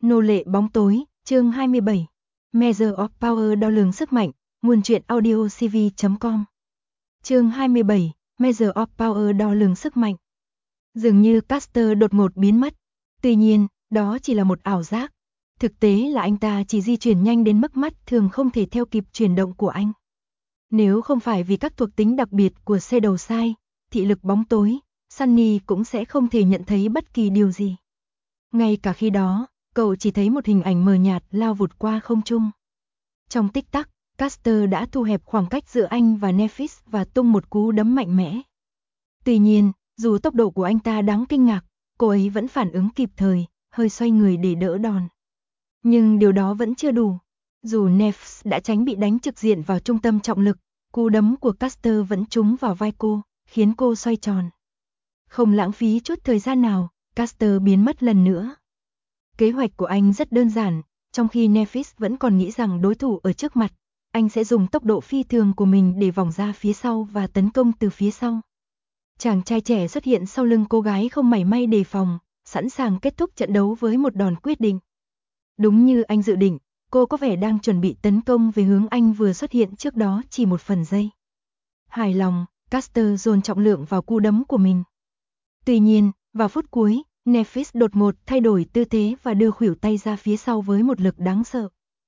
Nô lệ bóng tối, chương 27. Measure of Power đo lường sức mạnh, nguồn truyện audio cv.com. Chương 27, Measure of Power đo lường sức mạnh. Dường như Caster đột ngột biến mất. Tuy nhiên, đó chỉ là một ảo giác. Thực tế là anh ta chỉ di chuyển nhanh đến mức mắt thường không thể theo kịp chuyển động của anh. Nếu không phải vì các thuộc tính đặc biệt của Shadow Side, thị lực bóng tối, Sunny cũng sẽ không thể nhận thấy bất kỳ điều gì. Ngay cả khi đó, cậu chỉ thấy một hình ảnh mờ nhạt lao vụt qua không trung. Trong tích tắc, Caster đã thu hẹp khoảng cách giữa anh và Nephis và tung một cú đấm mạnh mẽ. Tuy nhiên, dù tốc độ của anh ta đáng kinh ngạc, cô ấy vẫn phản ứng kịp thời, hơi xoay người để đỡ đòn. Nhưng điều đó vẫn chưa đủ. Dù Nephis đã tránh bị đánh trực diện vào trung tâm trọng lực, cú đấm của Caster vẫn trúng vào vai cô, khiến cô xoay tròn. Không lãng phí chút thời gian nào, Caster biến mất lần nữa. Kế hoạch của anh rất đơn giản, trong khi Nephis vẫn còn nghĩ rằng đối thủ ở trước mặt, anh sẽ dùng tốc độ phi thường của mình để vòng ra phía sau và tấn công từ phía sau. Chàng trai trẻ xuất hiện sau lưng cô gái không mảy may đề phòng, sẵn sàng kết thúc trận đấu với một đòn quyết định. Đúng như anh dự định, cô có vẻ đang chuẩn bị tấn công về hướng anh vừa xuất hiện trước đó chỉ một phần giây. Hài lòng, Caster dồn trọng lượng vào cú đấm của mình. Tuy nhiên, vào phút cuối, Nephis đột ngột thay đổi tư thế và đưa khuỷu tay ra phía sau với một lực đáng sợ.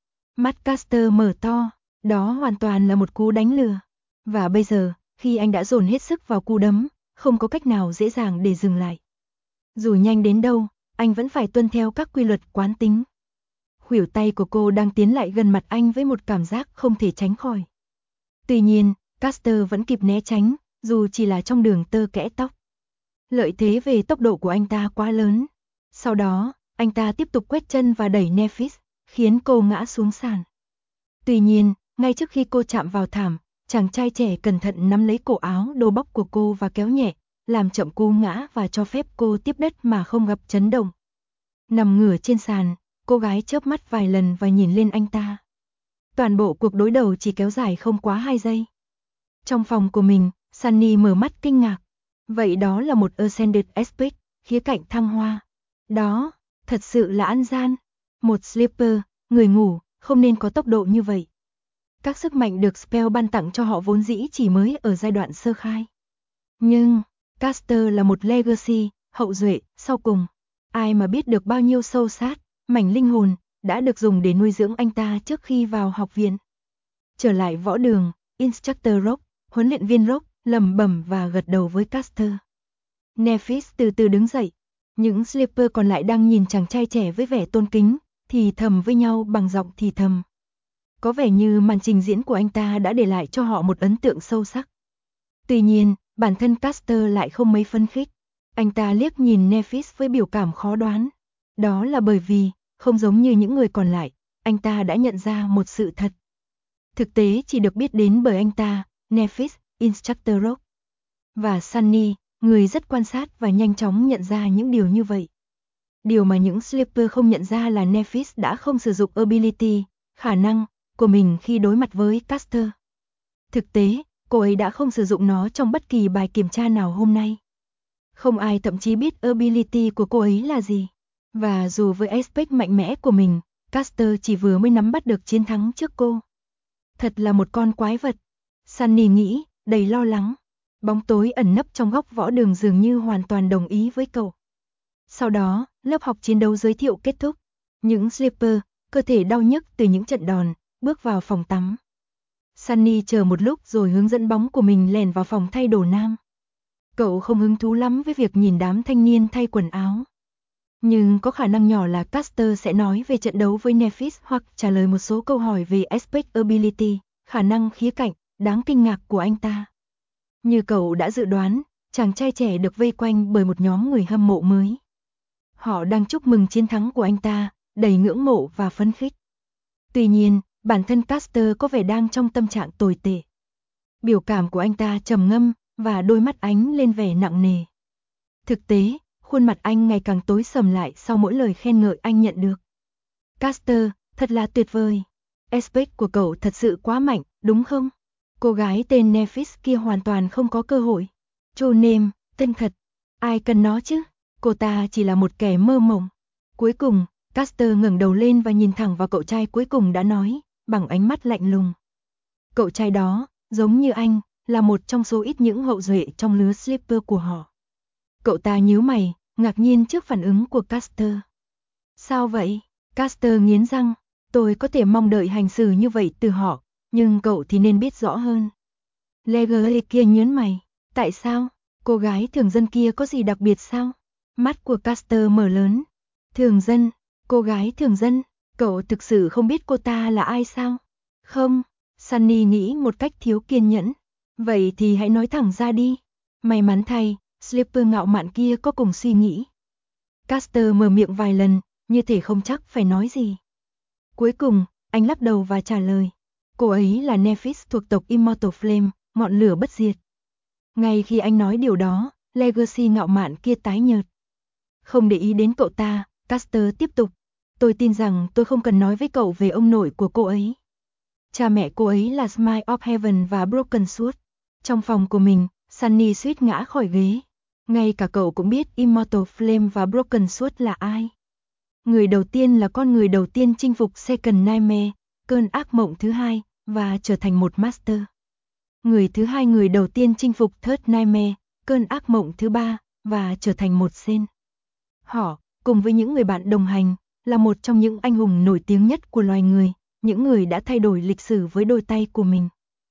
Mắt Caster mở to, đó hoàn toàn là một cú đánh lừa. Và bây giờ, khi anh đã dồn hết sức vào cú đấm, không có cách nào dễ dàng để dừng lại. Dù nhanh đến đâu, anh vẫn phải tuân theo các quy luật quán tính. Khuỷu tay của cô đang tiến lại gần mặt anh với một cảm giác không thể tránh khỏi. Tuy nhiên, Caster vẫn kịp né tránh, dù chỉ là trong đường tơ kẽ tóc. Lợi thế về tốc độ của anh ta quá lớn. Sau đó, anh ta tiếp tục quét chân và đẩy Nephis, khiến cô ngã xuống sàn. Tuy nhiên, ngay trước khi cô chạm vào thảm, chàng trai trẻ cẩn thận nắm lấy cổ áo đồ bóc của cô và kéo nhẹ, làm chậm cú ngã và cho phép cô tiếp đất mà không gặp chấn động. Nằm ngửa trên sàn, cô gái chớp mắt vài lần và nhìn lên anh ta. Toàn bộ cuộc đối đầu chỉ kéo dài không quá 2 giây. Trong phòng của mình, Sunny mở mắt kinh ngạc. Vậy đó là một Ascended Aspect, khía cạnh thăng hoa. Đó, thật sự là ăn gian. Một Sleeper, người ngủ, không nên có tốc độ như vậy. Các sức mạnh được Spell ban tặng cho họ vốn dĩ chỉ mới ở giai đoạn sơ khai. Nhưng, Caster là một Legacy, hậu duệ, sau cùng. Ai mà biết được bao nhiêu sâu sát, mảnh linh hồn, đã được dùng để nuôi dưỡng anh ta trước khi vào học viện. Trở lại võ đường, Instructor Rock, huấn luyện viên Rock, lẩm bẩm và gật đầu với Caster. Nephis từ từ đứng dậy. Những Sleeper còn lại đang nhìn chàng trai trẻ với vẻ tôn kính, thì thầm với nhau bằng giọng thì thầm. Có vẻ như màn trình diễn của anh ta đã để lại cho họ một ấn tượng sâu sắc. Tuy nhiên, bản thân Caster lại không mấy phấn khích. Anh ta liếc nhìn Nephis với biểu cảm khó đoán. Đó là bởi vì, không giống như những người còn lại, anh ta đã nhận ra một sự thật. Thực tế chỉ được biết đến bởi anh ta, Nephis, Instructor Rock. Và Sunny, người rất quan sát và nhanh chóng nhận ra những điều như vậy. Điều mà những Sleeper không nhận ra là Nephis đã không sử dụng ability, khả năng, của mình khi đối mặt với Caster. Thực tế, cô ấy đã không sử dụng nó trong bất kỳ bài kiểm tra nào hôm nay. Không ai thậm chí biết ability của cô ấy là gì. Và dù với aspect mạnh mẽ của mình, Caster chỉ vừa mới nắm bắt được chiến thắng trước cô. Thật là một con quái vật. Sunny nghĩ, đầy lo lắng. Bóng tối ẩn nấp trong góc võ đường dường như hoàn toàn đồng ý với cậu. Sau đó, lớp học chiến đấu giới thiệu kết thúc. Những Sleeper, cơ thể đau nhức từ những trận đòn, bước vào phòng tắm. Sunny chờ một lúc rồi hướng dẫn bóng của mình lèn vào phòng thay đồ nam. Cậu không hứng thú lắm với việc nhìn đám thanh niên thay quần áo. Nhưng có khả năng nhỏ là Caster sẽ nói về trận đấu với Nephis hoặc trả lời một số câu hỏi về aspect ability, khả năng khía cạnh, đáng kinh ngạc của anh ta. Như cậu đã dự đoán, chàng trai trẻ được vây quanh bởi một nhóm người hâm mộ mới. Họ đang chúc mừng chiến thắng của anh ta, đầy ngưỡng mộ và phấn khích. Tuy nhiên, bản thân Caster có vẻ đang trong tâm trạng tồi tệ. Biểu cảm của anh ta trầm ngâm, và đôi mắt ánh lên vẻ nặng nề. Thực tế, khuôn mặt anh ngày càng tối sầm lại sau mỗi lời khen ngợi anh nhận được. Caster, thật là tuyệt vời. Aspect của cậu thật sự quá mạnh, đúng không? Cô gái tên Nephis kia hoàn toàn không có cơ hội. True name, tên thật. Ai cần nó chứ? Cô ta chỉ là một kẻ mơ mộng. Cuối cùng, Caster ngẩng đầu lên và nhìn thẳng vào cậu trai cuối cùng đã nói, bằng ánh mắt lạnh lùng. Cậu trai đó, giống như anh, là một trong số ít những hậu duệ trong lứa Slipper của họ. Cậu ta nhíu mày, ngạc nhiên trước phản ứng của Caster. Sao vậy? Caster nghiến răng, tôi có thể mong đợi hành xử như vậy từ họ, nhưng cậu thì nên biết rõ hơn. Legere kia nhớn mày, tại sao? Cô gái thường dân kia có gì đặc biệt sao? Mắt của Caster mở lớn. Thường dân, cô gái thường dân, cậu thực sự không biết cô ta là ai sao? Không, Sunny nghĩ một cách thiếu kiên nhẫn. Vậy thì hãy nói thẳng ra đi. May mắn thay, Slipper ngạo mạn kia có cùng suy nghĩ. Caster mở miệng vài lần, như thể không chắc phải nói gì. Cuối cùng, anh lắc đầu và trả lời. Cô ấy là Nephis thuộc tộc Immortal Flame, ngọn lửa bất diệt. Ngay khi anh nói điều đó, Legacy ngạo mạn kia tái nhợt. Không để ý đến cậu ta, Caster tiếp tục. Tôi tin rằng tôi không cần nói với cậu về ông nội của cô ấy. Cha mẹ cô ấy là Smile of Heaven và Broken Sword. Trong phòng của mình, Sunny suýt ngã khỏi ghế. Ngay cả cậu cũng biết Immortal Flame và Broken Sword là ai. Người đầu tiên là con người đầu tiên chinh phục Second Nightmare, cơn ác mộng thứ hai, và trở thành một Master. Người thứ hai người đầu tiên chinh phục Third Nightmare, cơn ác mộng thứ ba, và trở thành một Saint. Họ, cùng với những người bạn đồng hành, là một trong những anh hùng nổi tiếng nhất của loài người, những người đã thay đổi lịch sử với đôi tay của mình.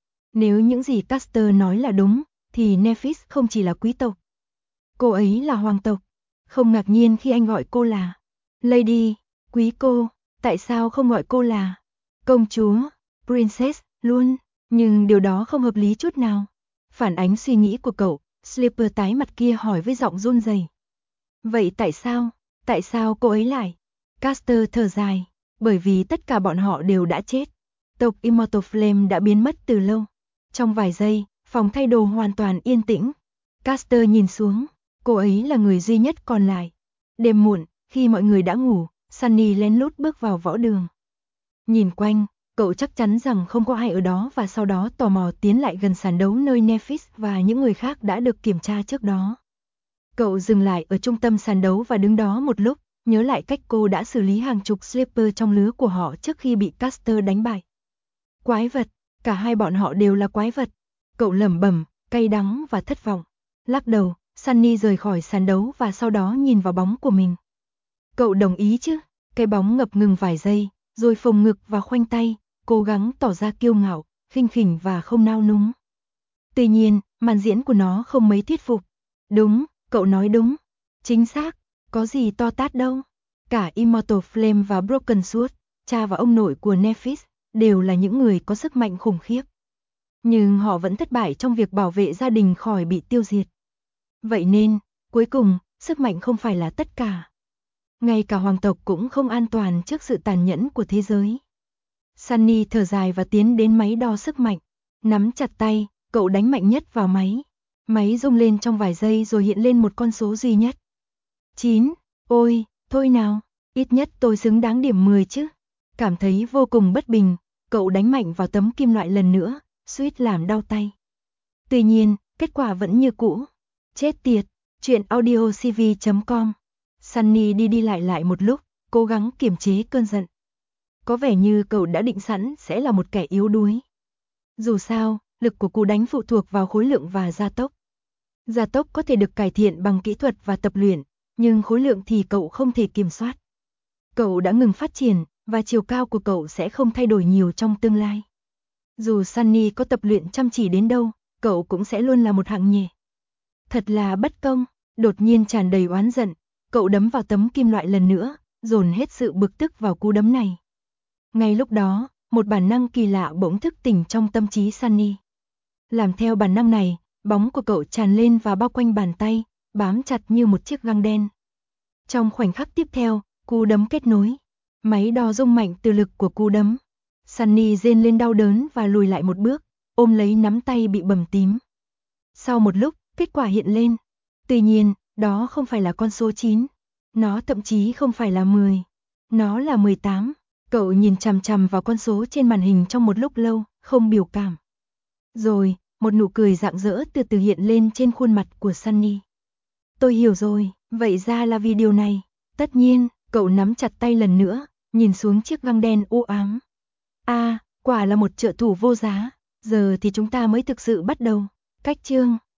Nếu những gì Caster nói là đúng, thì Nephis không chỉ là quý tộc. Cô ấy là hoàng tộc. Không ngạc nhiên khi anh gọi cô là Lady, quý cô, tại sao không gọi cô là công chúa, princess, luôn, nhưng điều đó không hợp lý chút nào. Phản ánh suy nghĩ của cậu, Slipper tái mặt kia hỏi với giọng run rẩy. Vậy tại sao cô ấy lại? Caster thở dài, bởi vì tất cả bọn họ đều đã chết. Tộc Immortal Flame đã biến mất từ lâu. Trong vài giây, phòng thay đồ hoàn toàn yên tĩnh. Caster nhìn xuống, cô ấy là người duy nhất còn lại. Đêm muộn, khi mọi người đã ngủ, Sunny lén lút bước vào võ đường. Nhìn quanh, cậu chắc chắn rằng không có ai ở đó và sau đó tò mò tiến lại gần sàn đấu nơi Nephis và những người khác đã được kiểm tra trước đó. Cậu dừng lại ở trung tâm sàn đấu và đứng đó một lúc, nhớ lại cách cô đã xử lý hàng chục Slipper trong lứa của họ trước khi bị Caster đánh bại. Quái vật, cả hai bọn họ đều là quái vật. Cậu lẩm bẩm, cay đắng và thất vọng. Lắc đầu, Sunny rời khỏi sàn đấu và sau đó nhìn vào bóng của mình. Cậu đồng ý chứ? Cái bóng ngập ngừng vài giây, rồi phồng ngực và khoanh tay, cố gắng tỏ ra kiêu ngạo, khinh khỉnh và không nao núng. Tuy nhiên, màn diễn của nó không mấy thuyết phục. Đúng, cậu nói đúng. Chính xác, có gì to tát đâu. Cả Immortal Flame và Broken Sword, cha và ông nội của Nephis, đều là những người có sức mạnh khủng khiếp. Nhưng họ vẫn thất bại trong việc bảo vệ gia đình khỏi bị tiêu diệt. Vậy nên, cuối cùng, sức mạnh không phải là tất cả. Ngay cả hoàng tộc cũng không an toàn trước sự tàn nhẫn của thế giới. Sunny thở dài và tiến đến máy đo sức mạnh. Nắm chặt tay, cậu đánh mạnh nhất vào máy. Máy rung lên trong vài giây rồi hiện lên một con số duy nhất. 9, ôi, thôi nào, ít nhất tôi xứng đáng điểm 10 chứ. Cảm thấy vô cùng bất bình, cậu đánh mạnh vào tấm kim loại lần nữa, suýt làm đau tay. Tuy nhiên, kết quả vẫn như cũ. Chết tiệt, chuyện audiocv.com. Sunny đi lại một lúc, cố gắng kiềm chế cơn giận. Có vẻ như cậu đã định sẵn sẽ là một kẻ yếu đuối. Dù sao, lực của cú đánh phụ thuộc vào khối lượng và gia tốc. Gia tốc có thể được cải thiện bằng kỹ thuật và tập luyện, nhưng khối lượng thì cậu không thể kiểm soát. Cậu đã ngừng phát triển, và chiều cao của cậu sẽ không thay đổi nhiều trong tương lai. Dù Sunny có tập luyện chăm chỉ đến đâu, cậu cũng sẽ luôn là một hạng nhẹ. Thật là bất công, đột nhiên tràn đầy oán giận, cậu đấm vào tấm kim loại lần nữa, dồn hết sự bực tức vào cú đấm này. Ngay lúc đó, một bản năng kỳ lạ bỗng thức tỉnh trong tâm trí Sunny. Làm theo bản năng này, bóng của cậu tràn lên và bao quanh bàn tay, bám chặt như một chiếc găng đen. Trong khoảnh khắc tiếp theo, cú đấm kết nối. Máy đo rung mạnh từ lực của cú đấm. Sunny rên lên đau đớn và lùi lại một bước, ôm lấy nắm tay bị bầm tím. Sau một lúc, kết quả hiện lên. Tuy nhiên, đó không phải là con số 9. Nó thậm chí không phải là 10. Nó là 18. Cậu nhìn chằm chằm vào con số trên màn hình trong một lúc lâu, không biểu cảm. Rồi, một nụ cười rạng rỡ từ từ hiện lên trên khuôn mặt của Sunny. Tôi hiểu rồi, vậy ra là vì điều này. Tất nhiên, Cậu nắm chặt tay lần nữa, nhìn xuống chiếc găng đen u ám. Quả là một trợ thủ vô giá, giờ thì chúng ta mới thực sự bắt đầu. Cách chương